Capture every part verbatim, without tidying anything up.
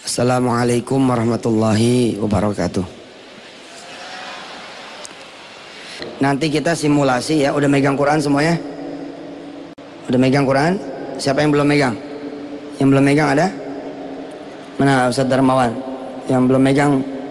Assalamualaikum warahmatullahi wabarakatuh. Nanti kita simulasi ya. Udah megang Quran semuanya? Udah megang Quran? Siapa yang belum megang? Yang belum megang ada? Mana Ustaz Darmawan? Yang belum megang?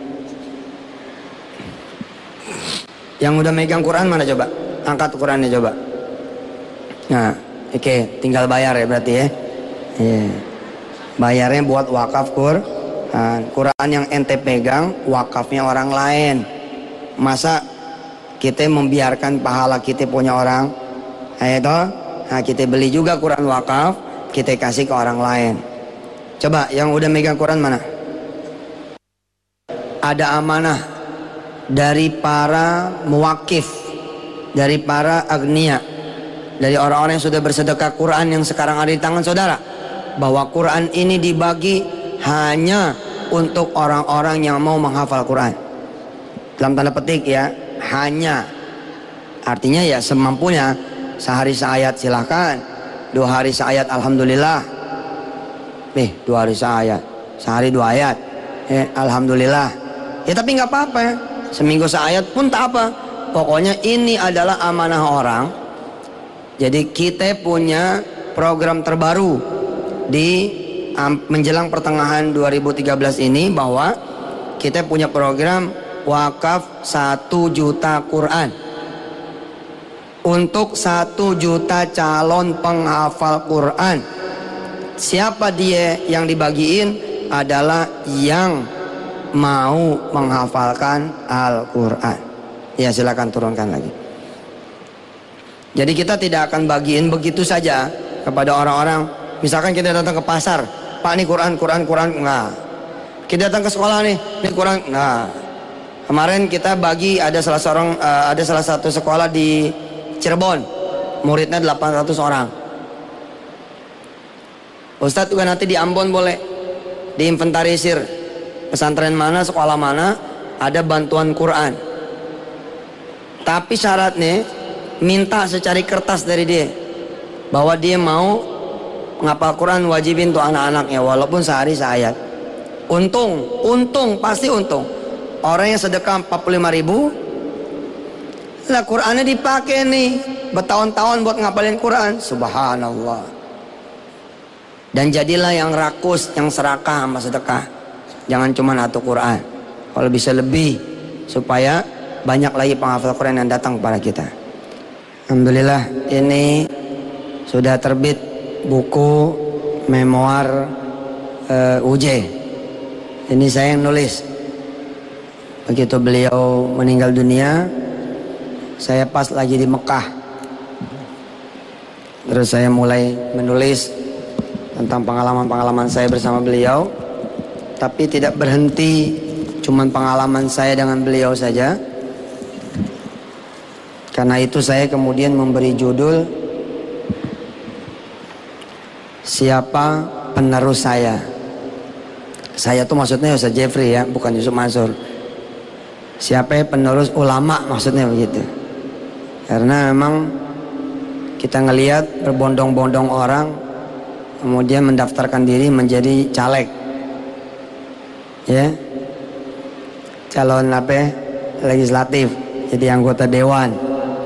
Yang udah megang Quran mana coba? Angkat Qurannya coba. Nah, oke, okay. Tinggal bayar ya berarti ya. Yeah. Bayarnya buat wakaf Quran. Quran yang ente pegang, wakafnya orang lain. Masa kita membiarkan pahala kita punya orang? Ayo toh, nah, kita beli juga Quran wakaf, kita kasih ke orang lain. Coba yang udah megang Quran mana? Ada amanah dari para muwakif, dari para agniya, dari orang-orang yang sudah bersedekah Quran yang sekarang ada di tangan saudara, bahwa Quran ini dibagi hanya untuk orang-orang yang mau menghafal Quran. Dalam tanda petik ya, hanya. Artinya ya semampunya, sehari seayat silahkan, dua hari seayat alhamdulillah. Nih, dua hari seayat, sehari dua ayat, eh, alhamdulillah. Ya tapi nggak apa-apa ya, seminggu seayat pun tak apa. Pokoknya ini adalah amanah orang. Jadi kita punya program terbaru di um, menjelang pertengahan dua ribu tiga belas ini, bahwa kita punya program wakaf satu juta Quran untuk satu juta calon penghafal Quran. Siapa dia yang dibagiin? Adalah yang mau menghafalkan Al-Quran. Ya silakan turunkan lagi. Jadi kita tidak akan bagiin begitu saja kepada orang-orang. Misalkan kita datang ke pasar, Pak ini Quran, Quran, Quran, enggak. Kita datang ke sekolah nih, ini Quran, enggak. Kemarin kita bagi ada salah seorang, uh, ada salah satu sekolah di Cirebon, muridnya delapan ratus orang. Ustadz juga nanti di Ambon boleh diinventarisir pesantren mana, sekolah mana ada bantuan Quran. Tapi syaratnya minta secari kertas dari dia bahwa dia mau menghafal Quran, wajibin untuk anak-anaknya walaupun sehari seayat. Untung, untung, pasti untung. Orang yang sedekah empat puluh lima ribu, lah Qurannya dipakai nih bertahun-tahun buat ngapalin Quran. Subhanallah. Dan jadilah yang rakus, yang serakah sama sedekah. Jangan cuma satu Quran. Kalau bisa lebih, supaya banyak lagi penghafal Quran yang datang kepada kita. Alhamdulillah, ini sudah terbit buku memoir uh, U J. Ini saya yang nulis. Begitu beliau meninggal dunia, saya pas lagi di Mekah. Terus saya mulai menulis tentang pengalaman-pengalaman saya bersama beliau. Tapi tidak berhenti cuman pengalaman saya dengan beliau saja. Karena itu saya kemudian memberi judul Siapa Penerus Saya. Saya tuh maksudnya Ustaz Jeffrey ya, bukan Yusuf Mansur. Siapa penerus ulama, maksudnya begitu. Karena memang kita ngelihat berbondong-bondong orang kemudian mendaftarkan diri menjadi caleg, ya, calon apa legislatif, jadi anggota dewan.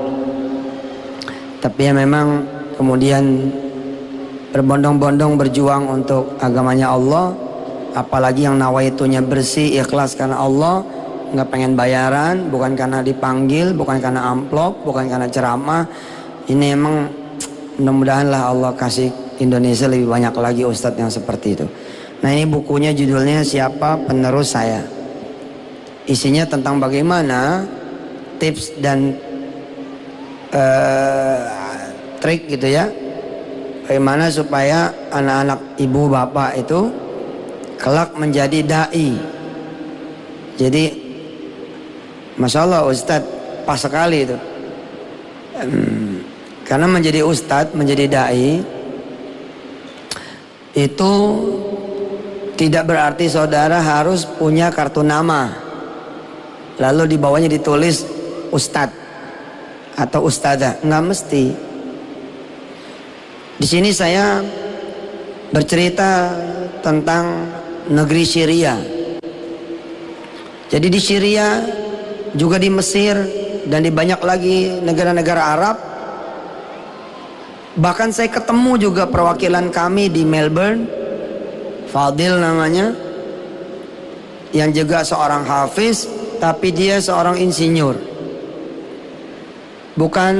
Tapi ya memang kemudian berbondong-bondong berjuang untuk agamanya Allah, apalagi yang nawaitunya bersih, ikhlas karena Allah, nggak pengen bayaran, bukan karena dipanggil, bukan karena amplop, bukan karena ceramah. Ini emang mudah-mudahan lah Allah kasih Indonesia lebih banyak lagi ustadz yang seperti itu. Nah ini bukunya judulnya Siapa Penerus Saya. Isinya tentang bagaimana tips dan uh, trik gitu ya, bagaimana supaya anak-anak ibu bapak itu kelak menjadi dai. Jadi Masya Allah Ustadz pas sekali itu. Hmm, karena menjadi Ustadz, menjadi dai itu tidak berarti saudara harus punya kartu nama lalu di bawahnya ditulis Ustadz atau Ustadzah, nggak mesti. Di sini saya bercerita tentang negeri Syria. Jadi di Syria, juga di Mesir, dan di banyak lagi negara-negara Arab. Bahkan saya ketemu juga perwakilan kami di Melbourne, Fadil namanya, yang juga seorang hafiz, tapi dia seorang insinyur. Bukan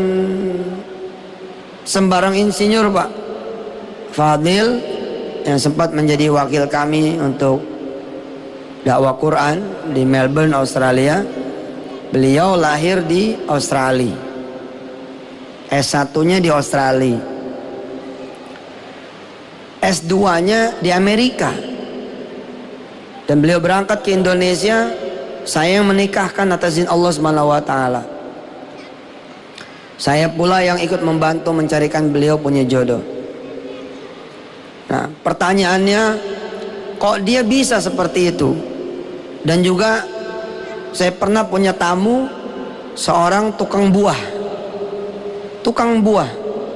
sembarang insinyur, Pak. Fadil yang sempat menjadi wakil kami untuk dakwah Quran di Melbourne, Australia. Beliau lahir di Australia, S satunya di Australia, S duanya di Amerika. Dan beliau berangkat ke Indonesia. Saya yang menikahkan atas izin Allah subhanahu wa taala. Saya pula yang ikut membantu mencarikan beliau punya jodoh. Nah, pertanyaannya, kok dia bisa seperti itu? Dan juga saya pernah punya tamu, seorang tukang buah. Tukang buah.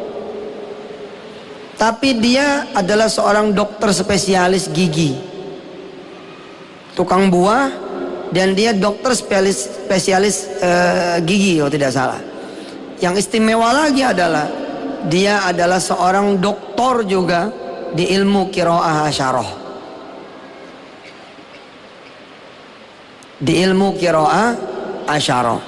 Tapi dia adalah seorang dokter spesialis gigi. Tukang buah, dan dia dokter spesialis, spesialis uh, gigi, kalau tidak salah. Yang istimewa lagi adalah dia adalah seorang doktor juga di ilmu qiraah asyarah. Di ilmu qiraah asyarah.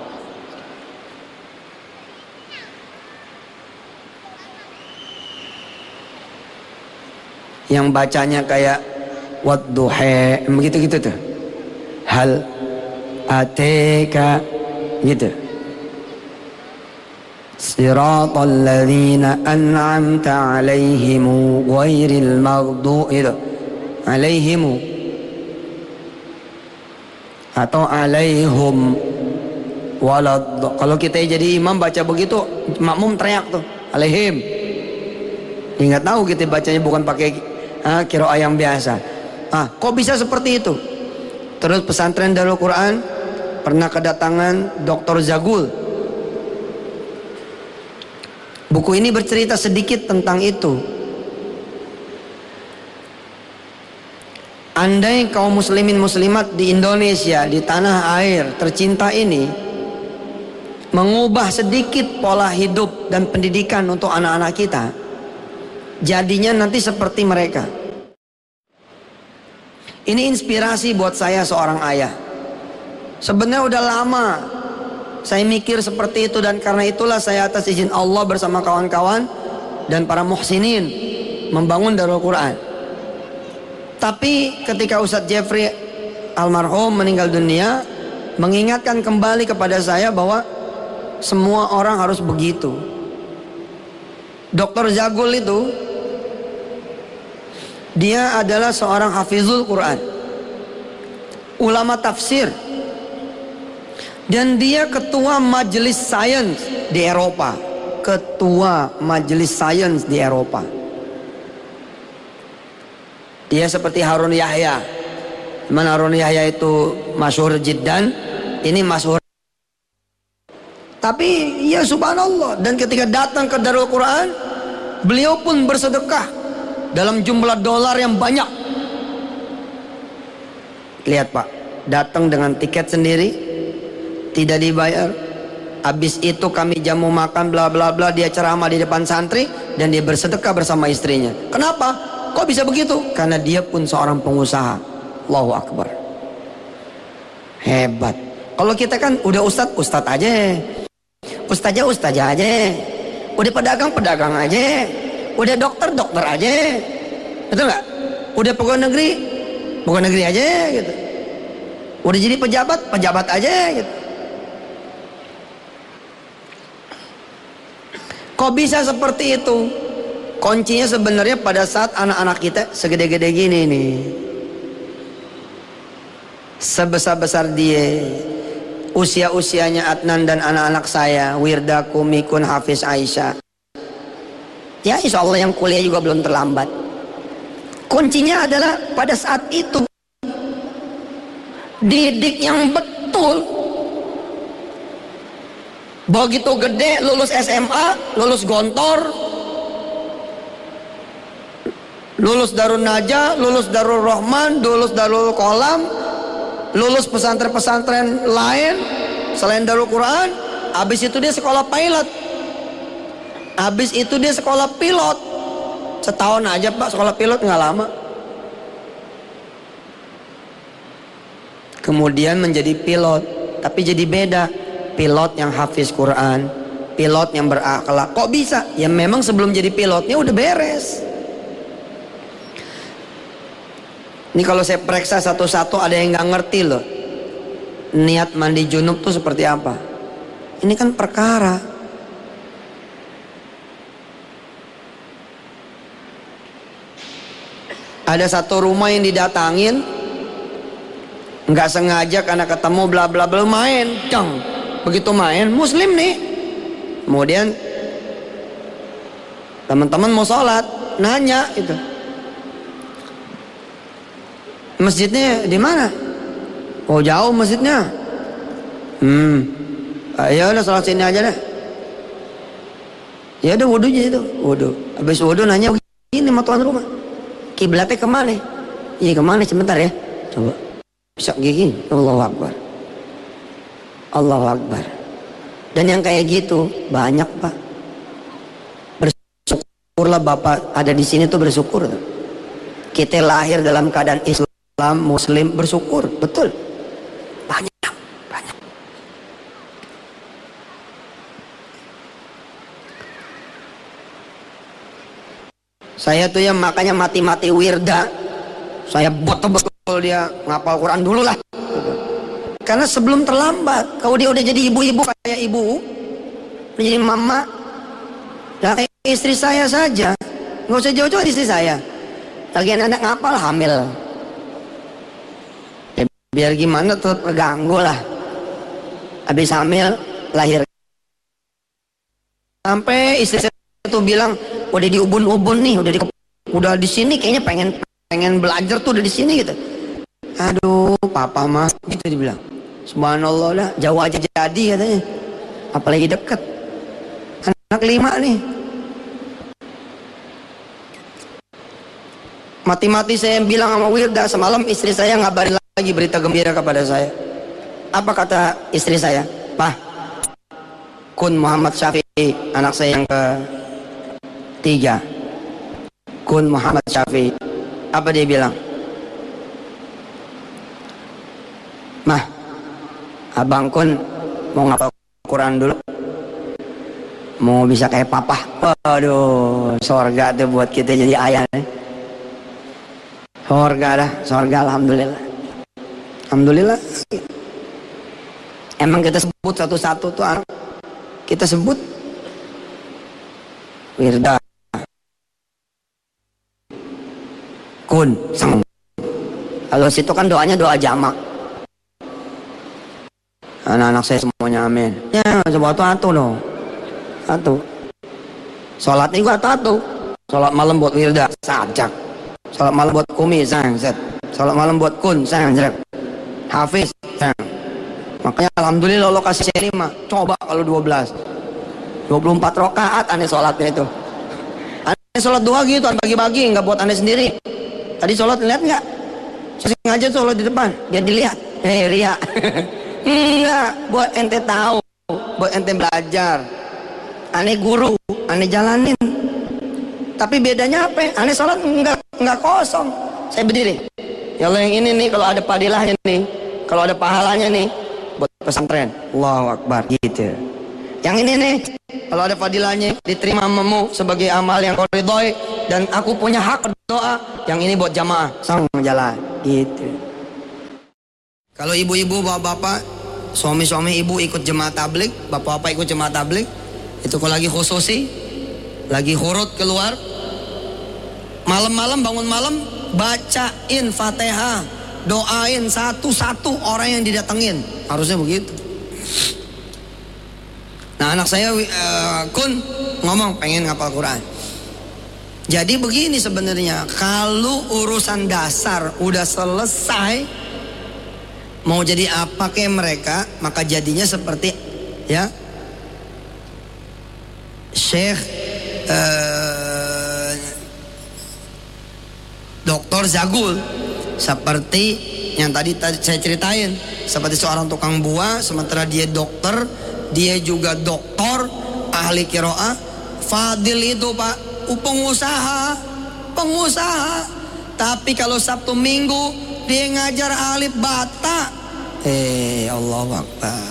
Yang bacanya kayak wadduha, begitu-gitu tuh. Hal ateka, gitu. Siratal ladzina an'amta 'alaihim ghairil maghdubi alaihim atau alaihum walad. Kalau kita jadi imam baca begitu, makmum teriak tuh, alaihim. Ingat tahu kita bacanya bukan pakai ah, qiraah yang biasa. Ah, kok bisa seperti itu? Terus pesantren Darul Quran pernah kedatangan dokter Zagul. Buku ini bercerita sedikit tentang itu. Andai kaum muslimin muslimat di Indonesia, di tanah air tercinta ini, mengubah sedikit pola hidup dan pendidikan untuk anak-anak kita, jadinya nanti seperti mereka. Ini inspirasi buat saya seorang ayah. Sebenarnya udah lama saya mikir seperti itu, dan karena itulah saya atas izin Allah bersama kawan-kawan dan para muhsinin membangun Darul Quran. Tapi ketika Ustadz Jeffrey almarhum meninggal dunia, mengingatkan kembali kepada saya bahwa semua orang harus begitu. dokter Zagul itu, dia adalah seorang hafizul Quran, ulama tafsir, dan dia ketua majelis sains di Eropa. Ketua majelis sains di Eropa. Dia seperti Harun Yahya. Mana Harun Yahya itu masyhur jiddan, ini masyhur. Tapi ya subhanallah, dan ketika datang ke Darul Quran, beliau pun bersedekah dalam jumlah dolar yang banyak. Lihat Pak, datang dengan tiket sendiri, tidak dibayar. Habis itu kami jamu makan bla bla bla, dia ceramah di depan santri, dan dia bersedekah bersama istrinya. Kenapa? Kok bisa begitu? Karena dia pun seorang pengusaha. Allahu Akbar. Hebat. Kalau kita kan udah ustadz, ustadz aja. Ustaznya ustazah aja. Udah pedagang pedagang aja. Udah dokter dokter aja. Betul nggak? Udah pegawai negeri pegawai negeri aja gitu. Udah jadi pejabat pejabat aja gitu. Kok bisa seperti itu? Kuncinya sebenarnya pada saat anak-anak kita segede-gede gini nih, sebesar-besar dia, usia-usianya Adnan dan anak-anak saya, Wirdaku, Mikun, Hafiz, Aisyah. Ya insya Allah yang kuliah juga belum terlambat. Kuncinya adalah pada saat itu didik yang betul. Begitu gede lulus S M A, lulus Gontor, lulus Darun Najah, lulus Darul Rahman, lulus Darul Kolam, lulus pesantren-pesantren lain selain Darul Quran. Habis itu dia sekolah pilot, habis itu dia sekolah pilot. Setahun aja Pak sekolah pilot, nggak lama. Kemudian menjadi pilot, tapi jadi beda. Pilot yang hafiz Quran, pilot yang berakhlak. Kok bisa? Ya memang sebelum jadi pilotnya udah beres. Ini kalau saya periksa satu-satu ada yang nggak ngerti loh. Niat mandi junub tuh seperti apa? Ini kan perkara. Ada satu rumah yang didatangin, nggak sengaja karena ketemu bla bla bla main, ceng. Begitu main, muslim nih. Kemudian teman-teman mau sholat, nanya itu, masjidnya di mana? Oh jauh masjidnya. Hmm, ya udah sholat sini aja deh. Ya udah wudunya itu, wudu. Habis wudu nanya begini sama tuan rumah, kiblatnya kemana? Iya kemana? Sebentar ya, coba. Bisa gigi, Allahu Akbar, Allahu Akbar. Dan yang kayak gitu banyak Pak. Bersyukurlah Bapak ada di sini tuh, bersyukur. Kita lahir dalam keadaan Islam, Muslim, bersyukur, betul. Banyak, banyak. Saya tuh ya makanya mati-mati wirda. Saya betul-betul dia ngapal Quran dulu lah. Karena sebelum terlambat. Kalau dia udah jadi ibu-ibu kayak ibu, udah jadi mama, nah, kayak istri saya saja, nggak usah jauh-jauh istri saya. Lagian anak ngapal hamil. Ya, biar gimana tuh terganggu lah. Habis hamil lahir. Sampai istri saya tuh bilang, udah di ubun-ubun nih, udah di udah di sini kayaknya pengen pengen belajar tuh udah di sini gitu. Aduh, papa mah gitu dibilang. Subhanallah lah, jauh aja jadi katanya. Apalagi deket. Anak lima nih. Mati-mati saya bilang sama Wirda, semalam istri saya ngabarin lagi berita gembira kepada saya. Apa kata istri saya? Pak, Kun Muhammad Syafi'i, anak saya yang ketiga. Kun Muhammad Syafi'i. Apa dia bilang? Mah, abang Kun mau ngapal Quran dulu, mau bisa kayak papa. Waduh, sorga tuh buat kita jadi ayah nih. Sorga dah, sorga, alhamdulillah. Alhamdulillah. Emang kita sebut satu-satu tuh anak, kita sebut Wirda, Kun, Sang. Kalau situ kan doanya doa jamak. Anak-anak saya semuanya amin. Ya, coba satu dong. Satu. Sholat ini gua satu. Sholat malam buat Wirda, sajak. Sholat malam buat Kumi, sang, set. Sholat malam buat Kun, sang, set. Hafiz, sang. Makanya alhamdulillah Allah kasih saya lima. Coba kalau dua belas. dua puluh empat rakaat aneh sholatnya itu. Aneh sholat dua gitu, bagi-bagi, nggak buat aneh sendiri. Tadi sholat lihat nggak? Saya sengaja sholat di depan, biar dilihat. Hei, ria. Enggak, buat ente tahu, buat ente belajar. Aneh guru, aneh jalanin. Tapi bedanya apa? Aneh sholat enggak enggak kosong. Saya berdiri. Ya Allah, yang ini nih kalau ada padilahnya nih, kalau ada pahalanya nih, buat pesantren. Allahu Akbar gitu. Yang ini nih, kalau ada fadilahnya diterima amamu sebagai amal yang kau ridhoi dan aku punya hak berdoa. Yang ini buat jamaah, sang jalan gitu. Kalau ibu-ibu, bapak-bapak, suami-suami ibu ikut jemaah tablik, bapak-bapak ikut jemaah tablik, itu kalau lagi khususi, lagi hurut keluar, malam-malam bangun malam, bacain Fatihah, doain satu-satu orang yang didatengin, harusnya begitu. Nah anak saya uh, Kun ngomong pengen ngapal Quran. Jadi begini sebenarnya, kalau urusan dasar udah selesai, mau jadi apa kayak mereka, maka jadinya seperti ya Syekh uh, zagul. Seperti yang tadi, tadi saya ceritain, seperti seorang tukang buah, sementara dia dokter, dia juga doktor, ahli qiraah. Fadil itu Pak, pengusaha, pengusaha. Tapi kalau Sabtu Minggu dia ngajar alif bata. Eh, Allahu Akbar.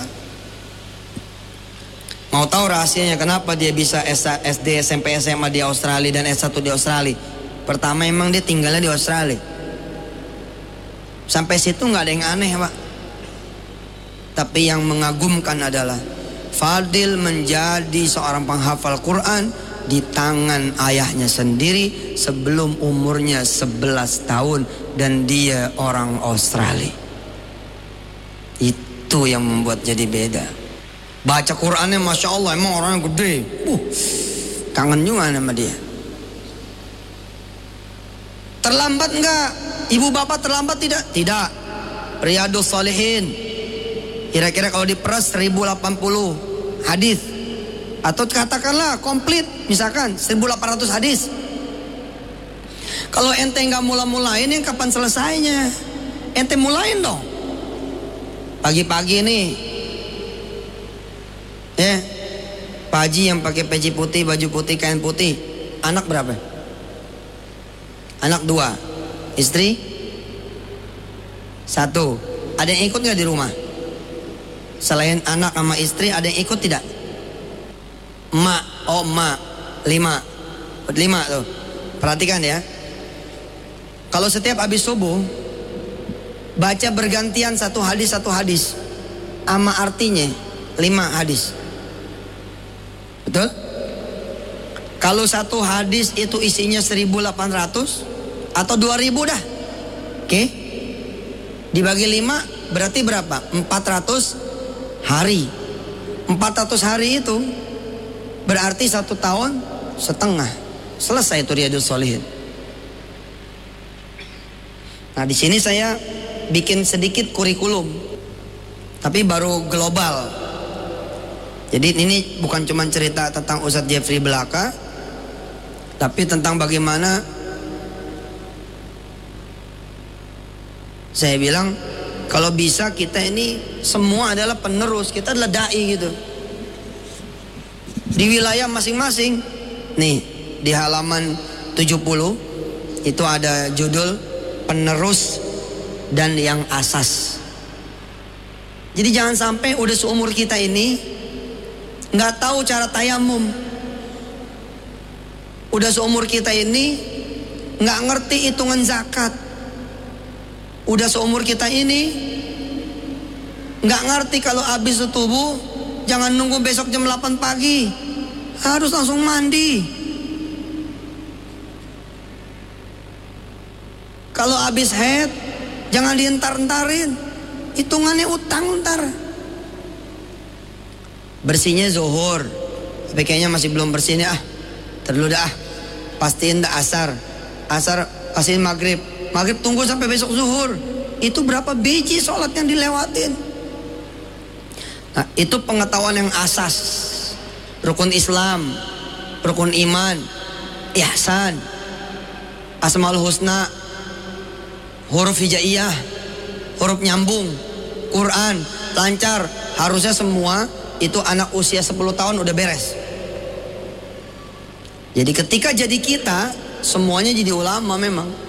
Mau tahu rahasianya kenapa dia bisa S D, S M P, S M A di Australia dan S satu di Australia? Pertama emang dia tinggalnya di Australia. Sampai situ nggak ada yang aneh Pak. Tapi yang mengagumkan adalah Fadil menjadi seorang penghafal Quran di tangan ayahnya sendiri sebelum umurnya sebelas tahun, dan dia orang Australia. Itu yang membuat jadi beda. Baca Qurannya Masya Allah, emang orangnya gede. Uh, kangen juga sama dia. Terlambat enggak? Ibu bapak terlambat tidak? Tidak. Riyadhus Shalihin, kira-kira kalau diperas seribu delapan puluh hadis, atau katakanlah komplit misalkan seribu delapan ratus hadis. Kalau ente nggak mula-mulain, yang kapan selesainya? Ente mulain dong. Pagi-pagi nih, ya, Pak Haji yang pakai peci putih, baju putih, kain putih, anak berapa? Anak dua, istri satu. Ada yang ikut nggak di rumah? Selain anak sama istri, ada yang ikut tidak? Emak, oh emak, lima, lima tuh. Perhatikan ya. Kalau setiap habis subuh baca bergantian satu hadis satu hadis, ama artinya lima hadis. Betul? Kalau satu hadis itu isinya seribu delapan ratus atau dua ribu dah. Oke? Dibagi lima berarti berapa? empat ratus hari. empat ratus hari itu berarti satu tahun setengah. Selesai itu Riyadhus Shalihin. Nah, di sini saya bikin sedikit kurikulum, tapi baru global. Jadi ini bukan cuma cerita tentang Ustadz Jeffrey belaka, tapi tentang bagaimana saya bilang kalau bisa kita ini semua adalah penerus, kita adalah dai gitu. Di wilayah masing-masing. Nih, di halaman tujuh puluh itu ada judul penerus dan yang asas. Jadi jangan sampai udah seumur kita ini nggak tahu cara tayamum. Udah seumur kita ini nggak ngerti hitungan zakat. Udah seumur kita ini nggak ngerti kalau habis subuh jangan nunggu besok jam delapan pagi, harus langsung mandi. Kalau habis haid jangan dientar-entarin, hitungannya utang ntar. Bersihnya zuhur, tapi kayaknya masih belum bersihnya, ah terlalu dah, pastiin dah asar, asar pastiin maghrib, maghrib tunggu sampai besok zuhur. Itu berapa biji sholat yang dilewatin. Nah, itu pengetahuan yang asas, rukun Islam, rukun iman, ihsan, asmaul husna, huruf hijaiyah, huruf nyambung, Quran, lancar. Harusnya semua itu anak usia sepuluh tahun udah beres. Jadi ketika jadi kita, semuanya jadi ulama memang.